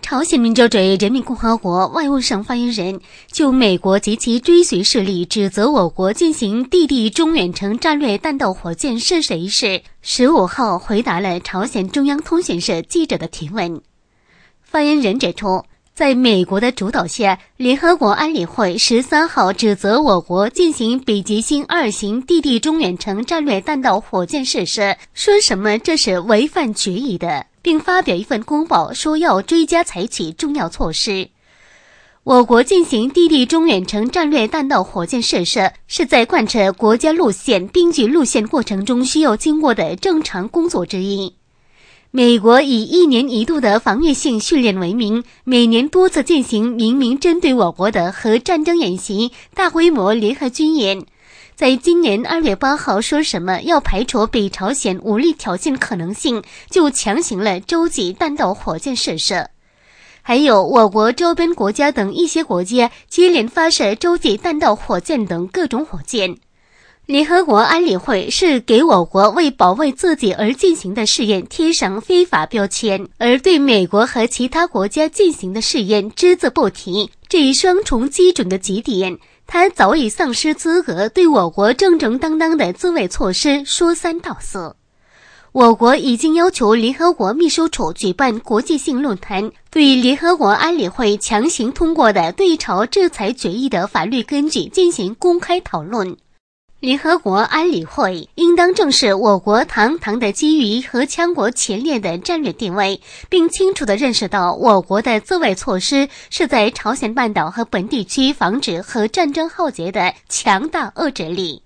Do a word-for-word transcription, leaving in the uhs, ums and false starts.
朝鲜民主主义人民共和国外务省发言人就美国及其追随势力指责我国进行地地中远程战略弹道火箭试射一事，十五号回答了朝鲜中央通讯社记者的提问。发言人指出，在美国的主导下，联合国安理会十三号指责我国进行北极星二型地地中远程战略弹道火箭试射，说什么这是违反决议的，并发表一份公报说要追加采取重要措施。我国进行地地中远程战略弹道火箭试射，是在贯彻国家路线、兵局路线过程中需要经过的正常工作之一。美国以一年一度的防御性训练为名，每年多次进行明明针对我国的核战争演习、大规模联合军演。在今年二月八号说什么要排除北朝鲜武力挑衅可能性，就强行了洲际弹道火箭试射。还有我国周边国家等一些国家接连发射洲际弹道火箭等各种火箭。联合国安理会是给我国为保卫自己而进行的试验贴上非法标签，而对美国和其他国家进行的试验只字不提，这一双重基准的极点，他早已丧失资格对我国正正当当的自卫措施说三道四。我国已经要求联合国秘书处举办国际性论坛，对联合国安理会强行通过的对朝制裁决议的法律根据进行公开讨论。联合国安理会应当正视我国堂堂的基于核强国前列的战略定位，并清楚地认识到我国的自卫措施是在朝鲜半岛和本地区防止核战争浩劫的强大遏制力。